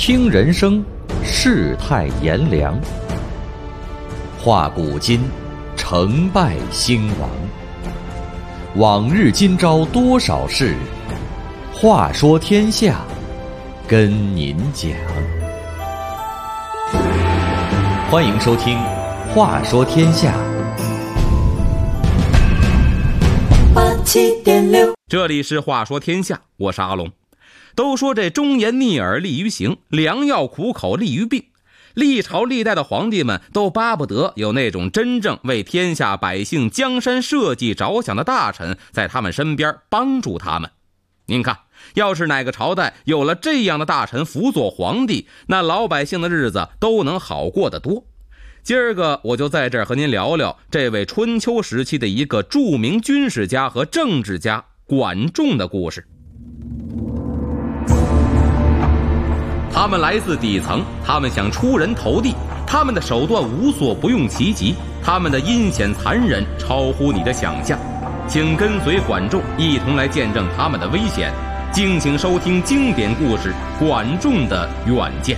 听人生，世态炎凉，话古今，成败兴亡。往日今朝多少事，话说天下，跟您讲。欢迎收听《话说天下》。 87.6， 这里是话说天下，我是阿龙。都说这忠言逆耳利于行，良药苦口利于病。历朝历代的皇帝们都巴不得有那种真正为天下百姓江山社稷着想的大臣在他们身边帮助他们。您看，要是哪个朝代有了这样的大臣辅佐皇帝，那老百姓的日子都能好过得多。今儿个我就在这儿和您聊聊这位春秋时期的一个著名军事家和政治家管仲的故事。他们来自底层，他们想出人头地，他们的手段无所不用其极，他们的阴险残忍超乎你的想象。请跟随管仲一同来见证他们的危险。敬请收听经典故事《管仲的远见》。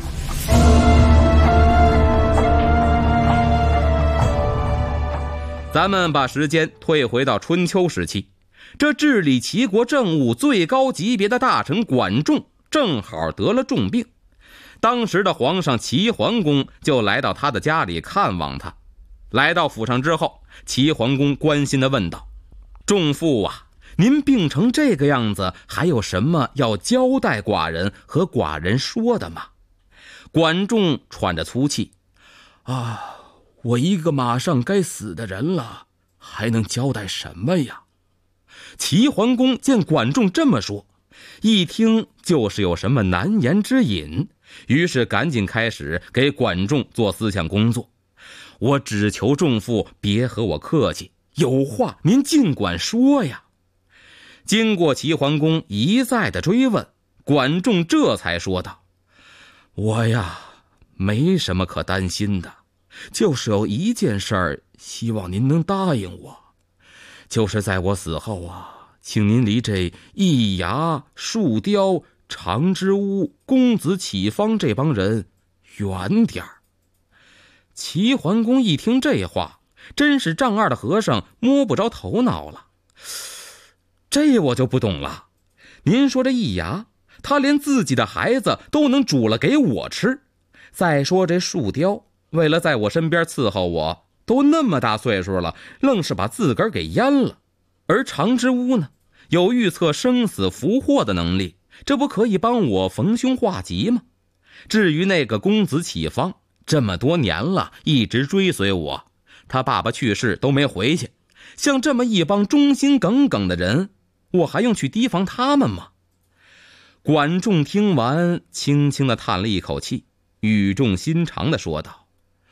咱们把时间退回到春秋时期，这治理齐国政务最高级别的大臣管仲正好得了重病。当时的皇上齐桓公就来到他的家里看望他。来到府上之后，齐桓公关心地问道：仲父啊，您病成这个样子，还有什么要交代寡人和寡人说的吗？管仲喘着粗气：我一个马上该死的人了，还能交代什么呀？齐桓公见管仲这么说，一听就是有什么难言之隐，于是赶紧开始给管仲做思想工作。我只求仲父别和我客气，有话您尽管说呀。经过齐桓公一再的追问，管仲这才说道：我呀，没什么可担心的，就是有一件事儿，希望您能答应我，就是在我死后请您离这易牙、树雕、常之屋、公子启方这帮人远点儿。齐桓公一听这话，真是丈二的和尚摸不着头脑了。这我就不懂了，您说这易牙，他连自己的孩子都能煮了给我吃。再说这树雕，为了在我身边伺候我，都那么大岁数了，愣是把自个儿给阉了。而常之屋呢，有预测生死福祸的能力，这不可以帮我逢凶化吉吗？至于那个公子启方，这么多年了，一直追随我，他爸爸去世都没回去。像这么一帮忠心耿耿的人，我还用去提防他们吗？管仲听完，轻轻地叹了一口气，语重心长地说道：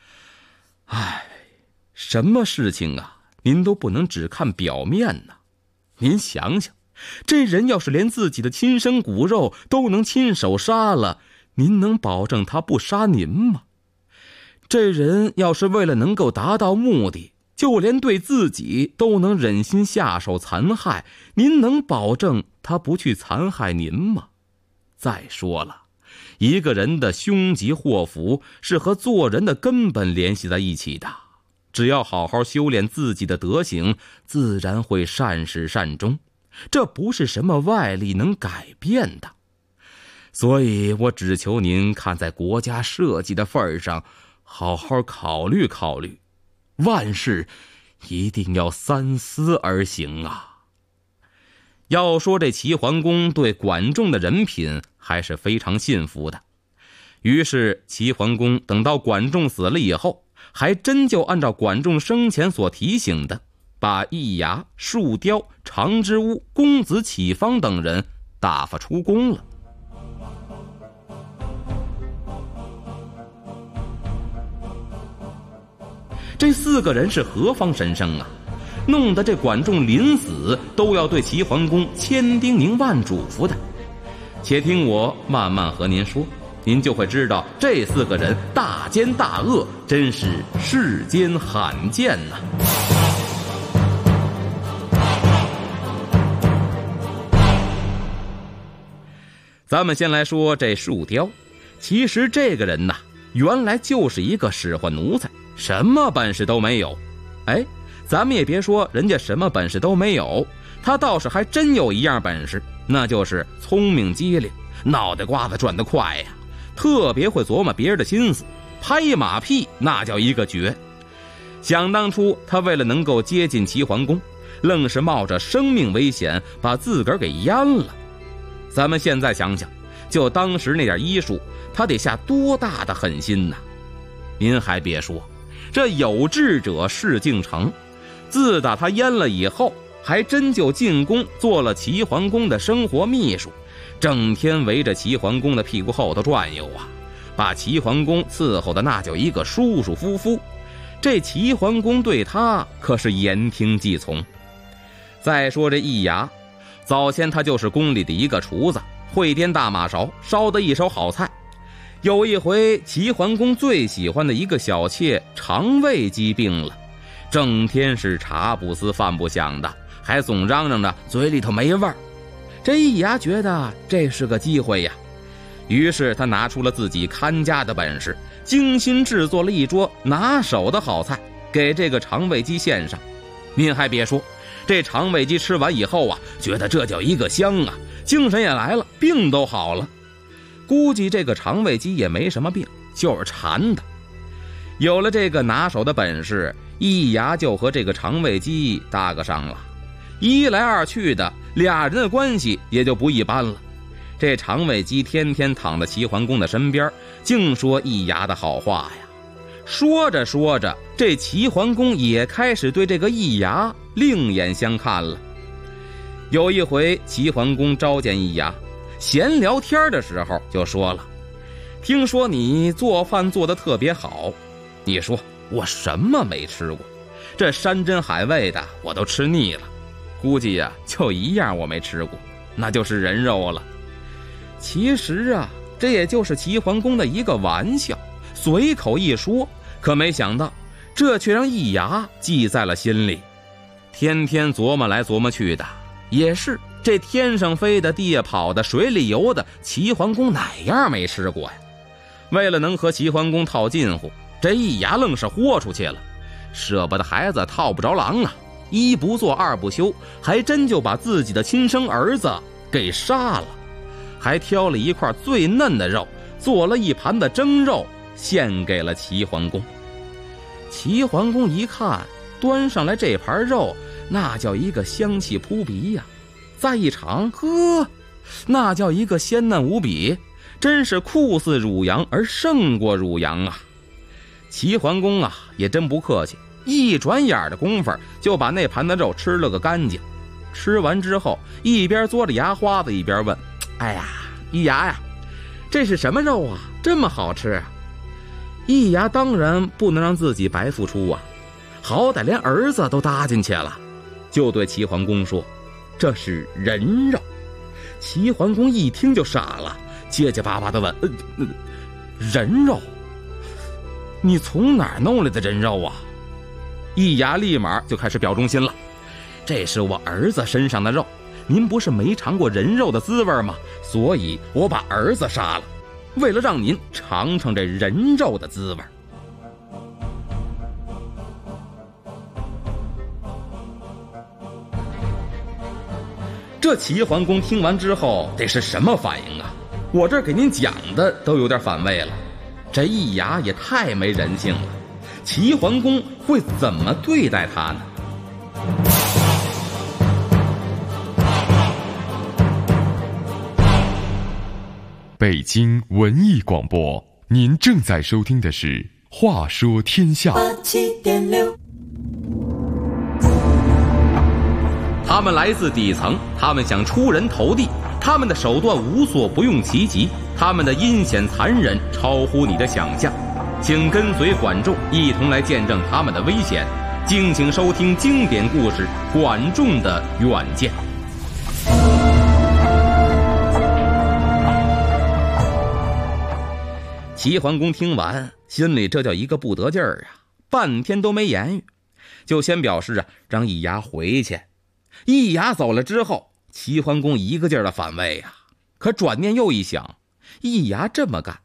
什么事情您都不能只看表面呢。您想想，这人要是连自己的亲生骨肉都能亲手杀了，您能保证他不杀您吗？这人要是为了能够达到目的，就连对自己都能忍心下手残害，您能保证他不去残害您吗？再说了，一个人的凶吉祸福是和做人的根本联系在一起的，只要好好修炼自己的德行，自然会善始善终，这不是什么外力能改变的。所以我只求您看在国家社稷的份上，好好考虑考虑，万事一定要三思而行啊。要说这齐桓公对管仲的人品还是非常信服的，于是齐桓公等到管仲死了以后，还真就按照管仲生前所提醒的，把易牙、树雕、常之屋、公子启方等人打发出宫了。这4个人是何方神圣啊，弄得这管仲临死都要对齐桓公千叮咛万嘱咐的。且听我慢慢和您说，您就会知道这4个人大奸大恶，真是世间罕见呐。咱们先来说这树雕， 其实这个人呐，原来就是一个使唤奴才，什么本事都没有。哎，咱们也别说人家什么本事都没有，他倒是还真有一样本事，那就是聪明机灵，脑袋瓜子转得快呀，特别会琢磨别人的心思，拍马屁那叫一个绝。想当初他为了能够接近齐桓公，愣是冒着生命危险把自个儿给淹了。咱们现在想想，就当时那点医术，他得下多大的狠心呐！您还别说，这有志者事竟成，自打他淹了以后，还真就进宫做了齐桓公的生活秘书，整天围着齐桓公的屁股后头转悠啊，把齐桓公伺候的那叫一个舒舒服服。这齐桓公对他可是言听计从。再说这易牙，早先他就是宫里的一个厨子，会颠大马勺，烧得一手好菜。有一回齐桓公最喜欢的一个小妾肠胃疾病了，整天是茶不思饭不想的，还总嚷嚷着嘴里头没味儿。这易牙觉得这是个机会呀，于是他拿出了自己看家的本事，精心制作了一桌拿手的好菜，给这个肠胃鸡献上。您还别说，这肠胃鸡吃完以后啊，觉得这叫一个香啊，精神也来了，病都好了。估计这个肠胃鸡也没什么病，就是馋的。有了这个拿手的本事，易牙就和这个肠胃鸡搭个上了，一来二去的，俩人的关系也就不一般了。这肠胃鸡天天躺在齐桓公的身边，净说易牙的好话呀。说着说着，这齐桓公也开始对这个易牙另眼相看了。有一回齐桓公召见易牙，闲聊天的时候就说了，听说你做饭做得特别好。你说我什么没吃过，这山珍海味的我都吃腻了，估计呀就一样我没吃过，那就是人肉了。其实啊，这也就是齐桓公的一个玩笑，随口一说，可没想到这却让易牙记在了心里。天天琢磨来琢磨去的，也是这天上飞的地下跑的水里游的，齐桓公哪样没吃过呀？为了能和齐桓公套近乎，这易牙愣是豁出去了，舍不得孩子套不着狼啊，一不做二不休，还真就把自己的亲生儿子给杀了，还挑了一块最嫩的肉，做了一盘的蒸肉，献给了齐桓公。齐桓公一看端上来这盘肉，那叫一个香气扑鼻呀，再一尝，呵，那叫一个鲜嫩无比，真是酷似乳羊而胜过乳羊啊。齐桓公啊也真不客气，一转眼的功夫就把那盘的肉吃了个干净。吃完之后，一边嘬着牙花子一边问，哎呀，易牙呀，这是什么肉啊，这么好吃啊？易牙当然不能让自己白付出啊，好歹连儿子都搭进去了，就对齐桓公说，这是人肉。齐桓公一听就傻了，结结巴巴地问，人肉？你从哪儿弄来的人肉啊？易牙立马就开始表忠心了，这是我儿子身上的肉，您不是没尝过人肉的滋味吗？所以我把儿子杀了，为了让您尝尝这人肉的滋味。这齐桓公听完之后得是什么反应啊？我这给您讲的都有点反胃了。这易牙也太没人性了，齐桓公会怎么对待他呢？ 北京文艺广播，您正在收听的是《话说天下》。 87.6。 他们来自底层，他们想出人头地，他们的手段无所不用其极，他们的阴险残忍超乎你的想象。请跟随管仲一同来见证他们的危险。敬请收听经典故事《管仲的远见》。齐桓公听完，心里这叫一个不得劲儿啊，半天都没言语，就先表示让易牙回去。易牙走了之后，齐桓公一个劲儿的反胃啊，可转念又一想，易牙这么干，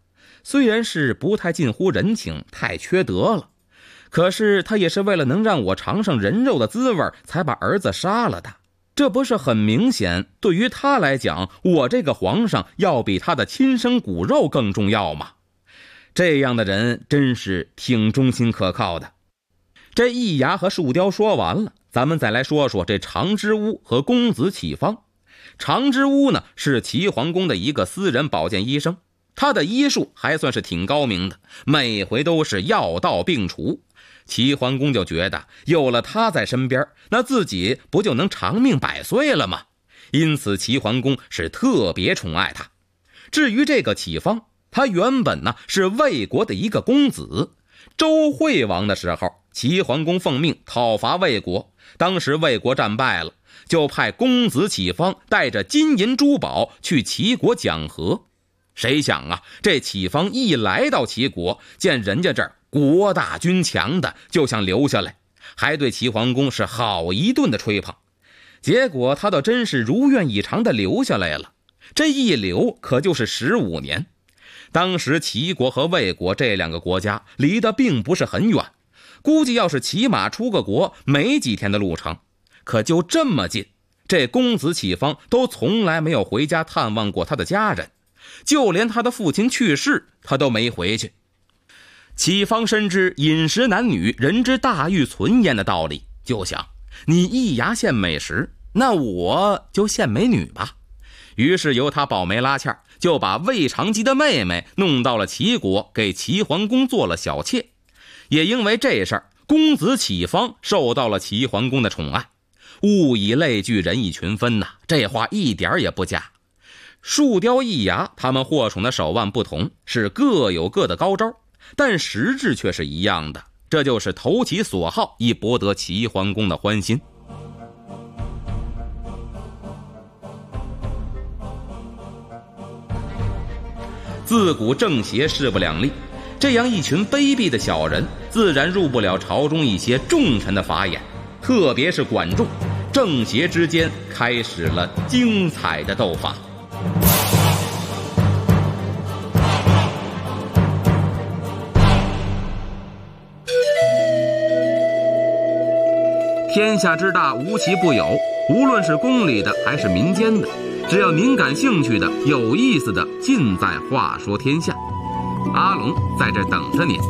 虽然是不太近乎人情，太缺德了，可是他也是为了能让我尝上人肉的滋味才把儿子杀了的。这不是很明显，对于他来讲，我这个皇上要比他的亲生骨肉更重要吗？这样的人真是挺忠心可靠的。这易牙和树雕说完了，咱们再来说说这常之乌和公子启方。常之乌呢，是齐桓公的一个私人保健医生，他的医术还算是挺高明的，每回都是药到病除。齐桓公就觉得有了他在身边，那自己不就能长命百岁了吗？因此齐桓公是特别宠爱他。至于这个启方，他原本呢是魏国的一个公子。周惠王的时候，齐桓公奉命讨伐魏国，当时魏国战败了，就派公子启方带着金银珠宝去齐国讲和。谁想啊，这启方一来到齐国，见人家这儿国大军强的，就想留下来，还对齐桓公是好一顿的吹捧。结果他倒真是如愿以偿的留下来了，这一留可就是15年。当时齐国和魏国这两个国家离得并不是很远，估计要是骑马出个国，没几天的路程。可就这么近，这公子启方都从来没有回家探望过他的家人，就连他的父亲去世，他都没回去。启方深知饮食男女，人之大欲存焉的道理，就想你易牙献美食，那我就献美女吧。于是由他保媒拉纤，就把魏长姬的妹妹弄到了齐国，给齐桓公做了小妾。也因为这事儿，公子启方受到了齐桓公的宠爱。物以类聚，人以群分呐，这话一点也不假。树雕易牙他们获宠的手腕不同，是各有各的高招，但实质却是一样的，这就是投其所好，以博得齐桓公的欢心。自古正邪势不两立，这样一群卑鄙的小人，自然入不了朝中一些重臣的法眼，特别是管仲，正邪之间开始了精彩的斗法。天下之大，无奇不有，无论是宫里的还是民间的，只要您感兴趣的、有意思的，尽在话说天下。阿龙在这等着您。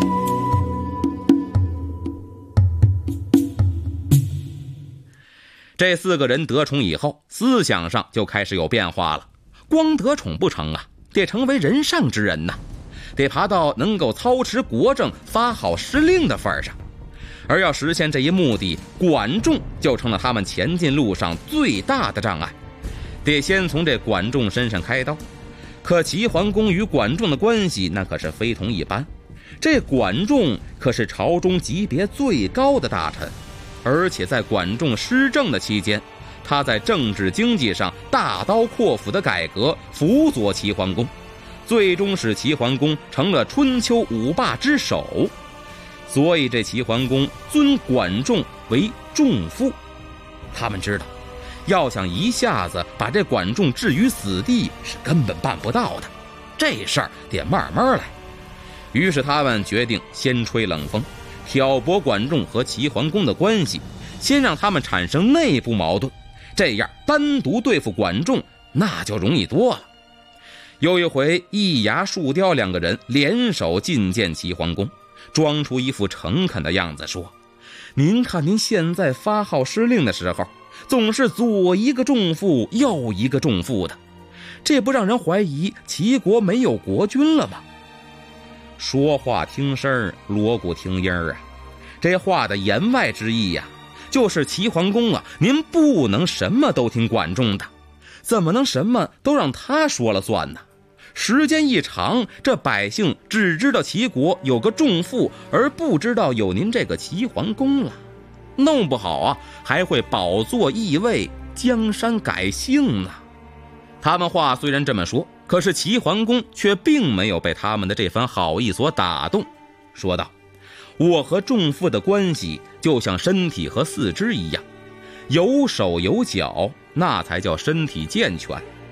这4个人得宠以后，思想上就开始有变化了。光得宠不成啊，得成为人上之人呐，得爬到能够操持国政、发号施令的份上。而要实现这一目的，管仲就成了他们前进路上最大的障碍，得先从这管仲身上开刀。可齐桓公与管仲的关系那可是非同一般，这管仲可是朝中级别最高的大臣，而且在管仲施政的期间，他在政治经济上大刀阔斧的改革，辅佐齐桓公，最终使齐桓公成了春秋5霸之首。所以这齐桓公尊管仲为仲父。他们知道，要想一下子把这管仲置于死地是根本办不到的，这事儿得慢慢来。于是他们决定先吹冷风，挑拨管仲和齐桓公的关系，先让他们产生内部矛盾，这样单独对付管仲那就容易多了。有一回，易牙、树雕2个人联手觐见齐桓公，装出一副诚恳的样子说：您看您现在发号施令的时候，总是左一个重负右一个重负的，这不让人怀疑齐国没有国君了吗？说话听声，锣鼓听音啊，这话的言外之意呀，就是齐桓公啊，您不能什么都听管仲的，怎么能什么都让他说了算呢？时间一长，这百姓只知道齐国有个仲父，而不知道有您这个齐桓公了，弄不好啊，还会宝座易位，江山改姓呢。他们话虽然这么说，可是齐桓公却并没有被他们的这番好意所打动，说道：我和仲父的关系就像身体和四肢一样，有手有脚，那才叫身体健全。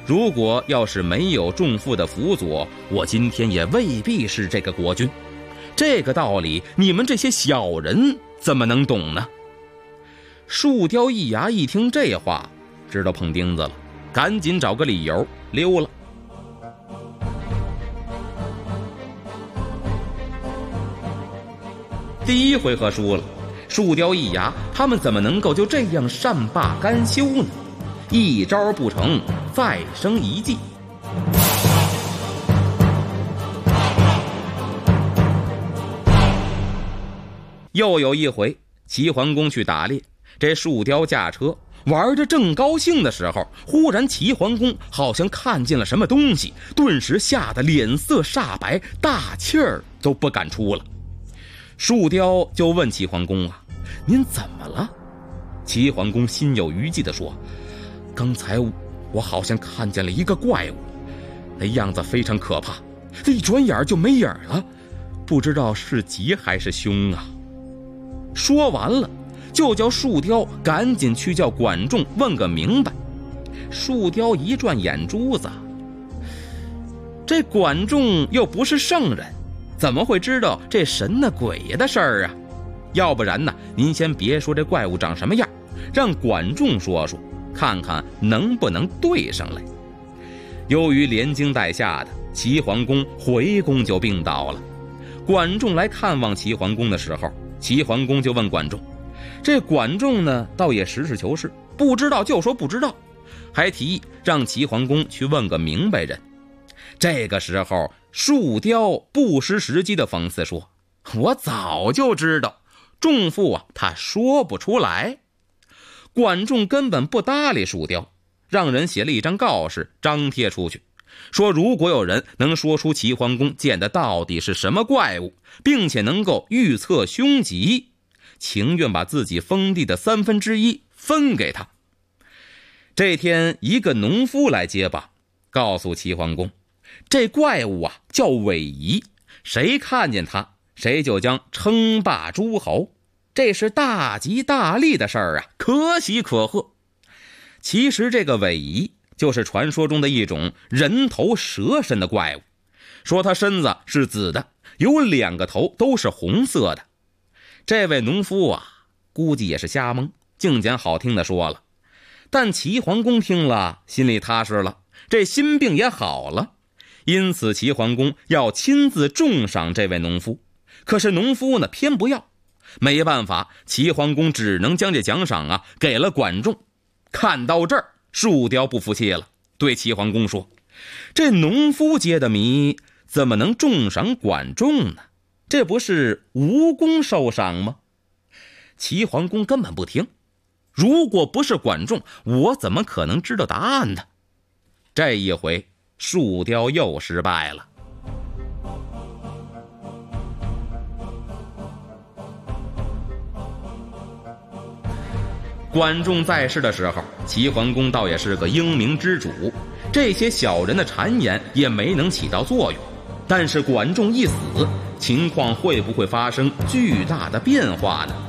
如果要是没有仲父的辅佐，我今天也未必是这个国君。这个道理，你们这些小人怎么能懂呢？”树雕一牙一听这话，知道碰钉子了，赶紧找个理由溜了。第一回合输了，树雕一牙他们怎么能够就这样善罢甘休呢？一招不成，再生一计。又有一回，齐桓公去打猎，这树雕驾车玩得正高兴的时候，忽然齐桓公好像看见了什么东西，顿时吓得脸色煞白，大气儿都不敢出了。树雕就问齐桓公啊：“您怎么了？”齐桓公心有余悸地说：“刚才我好像看见了一个怪物，那样子非常可怕，一转眼就没影了，不知道是吉还是凶啊。”说完了，就叫树雕赶紧去叫管仲问个明白。树雕一转眼珠子，这管仲又不是圣人，怎么会知道这神呢鬼呀的事儿啊？要不然呢，您先别说这怪物长什么样，让管仲说说，看看能不能对上来。由于连惊带吓的，齐桓公回宫就病倒了。管仲来看望齐桓公的时候，齐桓公就问管仲，这管仲呢倒也实事求是，不知道就说不知道，还提议让齐桓公去问个明白人。这个时候，树雕不失时机的讽刺说：“我早就知道，仲父啊，他说不出来。”管仲根本不搭理树雕，让人写了一张告示张贴出去，说如果有人能说出齐桓公见的到底是什么怪物，并且能够预测凶吉，情愿把自己封地的1/3分给他。这天，一个农夫来接榜，告诉齐桓公，这怪物啊叫尾夷，谁看见他，谁就将称霸诸侯，这是大吉大利的事儿啊，可喜可贺。其实这个尾夷就是传说中的一种人头蛇身的怪物，说他身子是紫的，有2个头都是红色的。这位农夫啊，估计也是瞎蒙，净讲好听的说了。但齐桓公听了，心里踏实了，这心病也好了。因此齐桓公要亲自重赏这位农夫，可是农夫呢偏不要。没办法，齐桓公只能将这奖赏啊给了管仲。看到这儿，树雕不服气了，对齐桓公说：“这农夫揭的谜，怎么能重赏管仲呢？这不是无功受赏吗？”齐桓公根本不听，如果不是管仲，我怎么可能知道答案呢？这一回，树雕又失败了。管仲在世的时候，齐桓公倒也是个英明之主，这些小人的谗言也没能起到作用。但是管仲一死，情况会不会发生巨大的变化呢？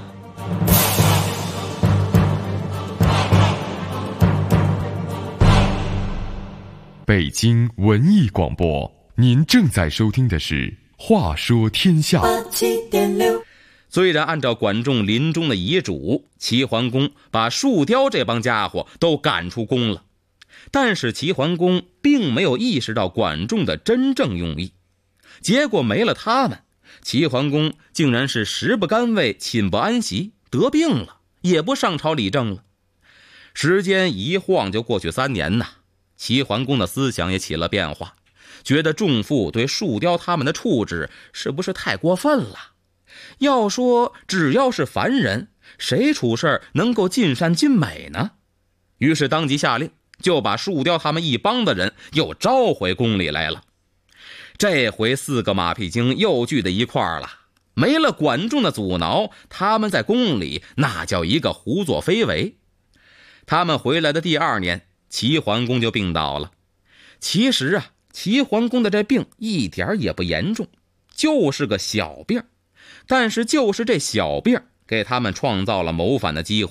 北京文艺广播，您正在收听的是《话说天下》。 虽然按照管仲临终的遗嘱，齐桓公把树雕这帮家伙都赶出宫了，但是齐桓公并没有意识到管仲的真正用意。结果没了他们，齐桓公竟然是食不甘味，寝不安息，得病了，也不上朝理政了。时间一晃就过去3年呐，齐桓公的思想也起了变化，觉得仲父对树雕他们的处置是不是太过分了？要说只要是凡人，谁处事能够尽善尽美呢？于是当即下令，就把树雕他们一帮的人又招回宫里来了。这回4个马屁精又聚在一块儿了，没了管仲的阻挠，他们在宫里那叫一个胡作非为。他们回来的第2年，齐桓公就病倒了。其实啊，齐桓公的这病一点也不严重，就是个小病，但是就是这小病给他们创造了谋反的机会。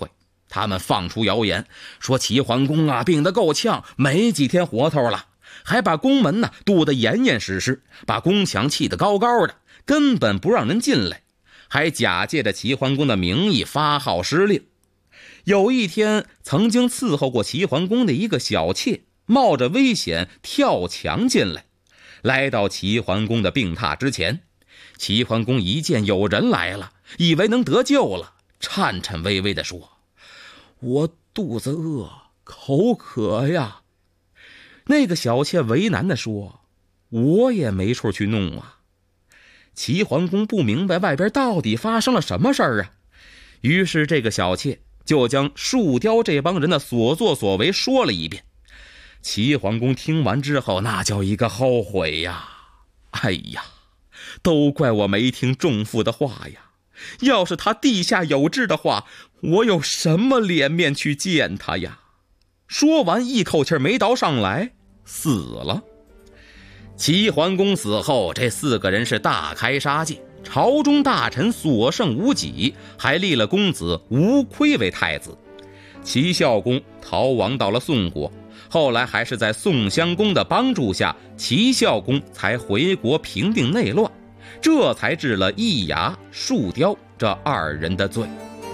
他们放出谣言，说齐桓公啊病得够呛，没几天活头了，还把宫门呢堵得严严实实，把宫墙砌得高高的，根本不让人进来，还假借着齐桓公的名义发号施令。有一天，曾经伺候过齐桓公的一个小妾，冒着危险跳墙进来，来到齐桓公的病榻之前。齐桓公一见有人来了，以为能得救了，颤颤巍巍地说：“我肚子饿，口渴呀。”那个小妾为难地说：“我也没处去弄啊。”齐桓公不明白外边到底发生了什么事儿啊，于是这个小妾就将树雕这帮人的所作所为说了一遍。齐桓公听完之后，那叫一个后悔呀！哎呀，都怪我没听仲父的话呀！要是他地下有志的话，我有什么脸面去见他呀？说完，一口气没倒上来，死了。齐桓公死后，这4个人是大开杀戒，朝中大臣所剩无几，还立了公子吴亏为太子。齐孝公逃亡到了宋国，后来还是在宋襄公的帮助下，齐孝公才回国平定内乱，这才治了易牙、树雕这2人的罪。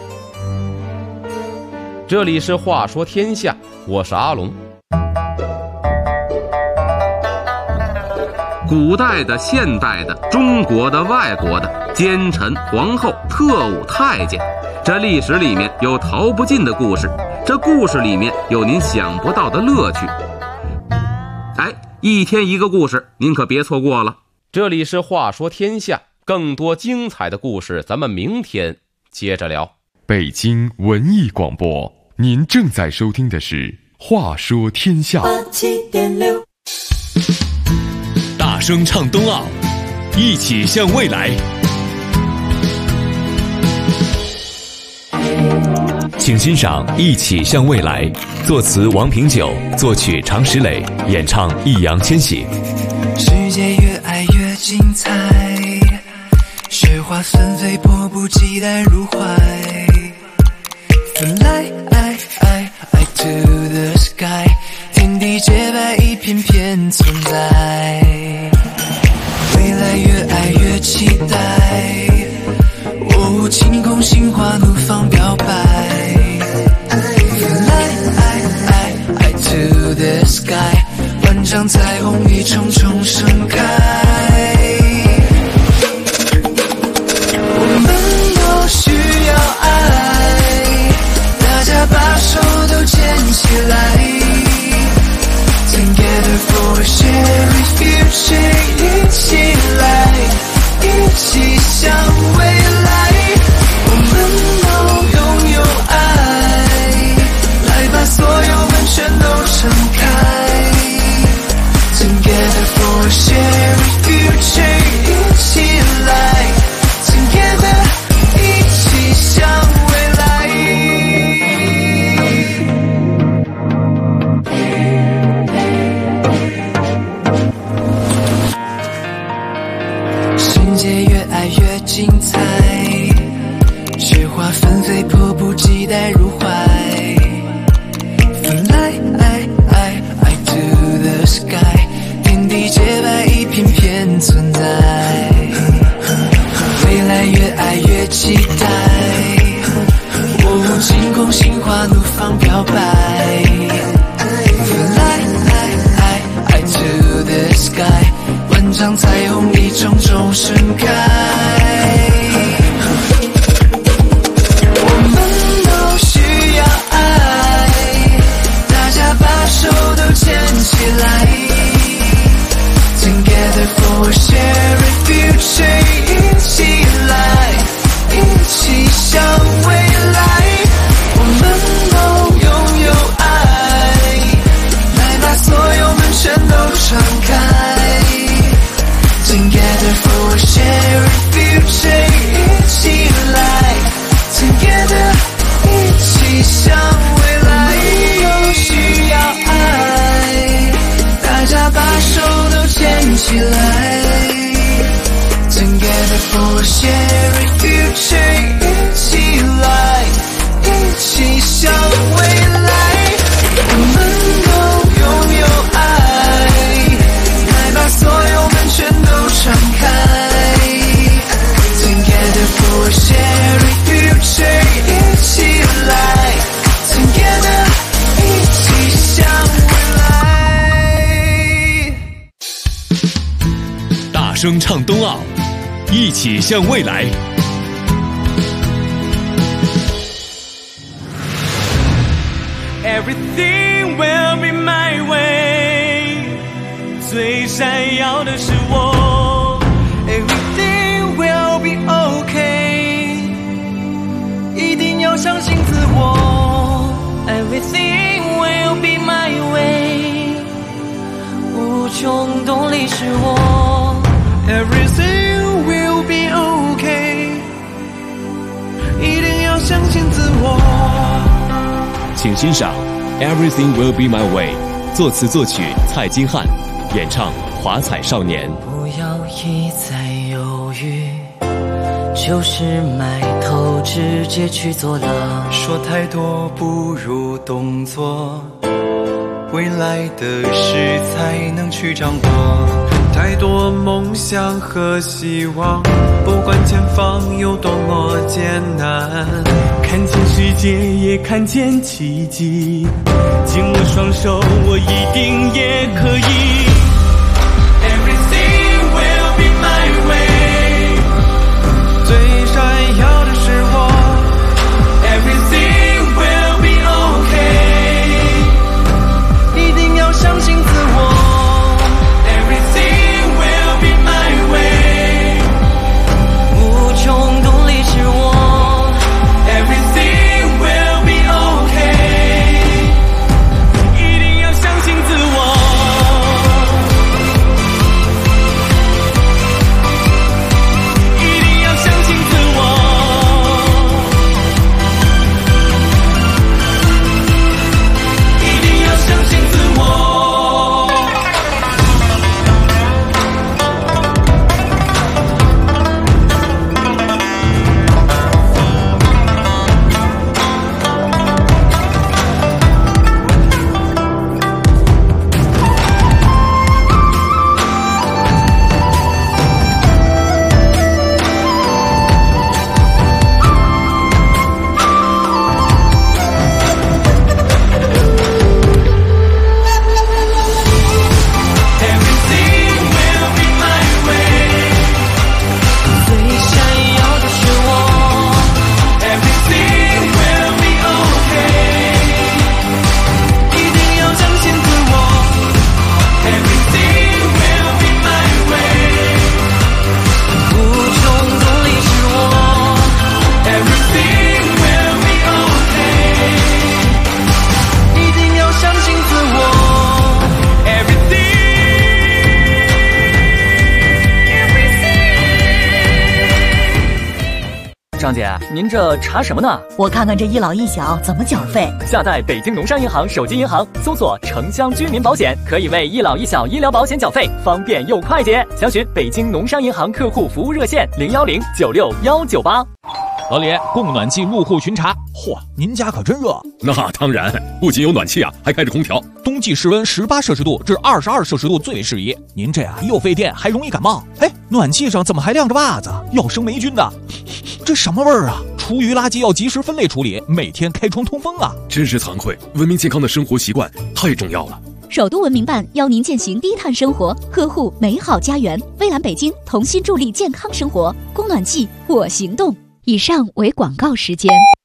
这里是话说天下，我是阿龙。古代的、现代的、中国的、外国的，奸臣、皇后、特务、太监，这历史里面有逃不尽的故事，这故事里面有您想不到的乐趣。一天一个故事，您可别错过了。这里是话说天下，更多精彩的故事咱们明天接着聊。 北京文艺广播，您正在收听的是话说天下。 87.6， 大声唱冬奥，一起向未来。请欣赏《一起向未来》，作词王平久，作曲常石磊，演唱易烊千玺。 世界越爱越精彩，雪花纷飞，迫不及待入怀。Fly to the sky， 天地洁白，一片片存在。未来越爱越期待，晴空心花怒放表白。Fly to the sky， 万丈彩虹一重重盛开。我们都需要爱，大家把手都牵起来。Together for a shared future， 一起来，一起向未来。我们都拥有爱，来把所有门全都敞开。Together for a shared future， 一起来 Together， 一起向未来。世界越爱越精彩， 声唱冬奥，一起向未来。 Everything will be my way， 最闪耀的是我。Everything will be okay， 一定要相信自我。Everything will be my way， 无穷动力是我。Everything will be okay， 一定要相信自我。 请欣赏 Everything Will Be My Way， 作词作曲蔡金汉，演唱华彩少年。 不要一再犹豫，就是埋头直接去做了。说太多不如动作，未来的事才能去掌握。太多梦想和希望，不管前方有多么艰难，看见世界也看见奇迹，紧握双手我一定也可以。 Everything will be my way， 最闪耀的是我。 Everything will be okay， 一定要相信自我。 张姐，您这查什么呢？ 我看看这一老一小怎么缴费。 下载北京农商银行手机银行，搜索城乡居民保险，可以为一老一小医疗保险缴费，方便又快捷。详询北京农商银行客户服务热线010961198。 老李，供暖气入户巡查。 嚯，您家可真热。 那当然，不仅有暖气啊，还开着空调。 冬季室温18摄氏度至22摄氏度最为适宜。 您这啊又费电还容易感冒。哎，暖气上怎么还晾着袜子？要生霉菌的。这什么味儿啊？厨余垃圾要及时分类处理，每天开窗通风啊！ 真是惭愧，文明健康的生活习惯太重要了。 首都文明办邀您践行低碳生活，呵护美好家园。蔚蓝北京同心助力健康生活，供暖季我行动。以上为广告时间。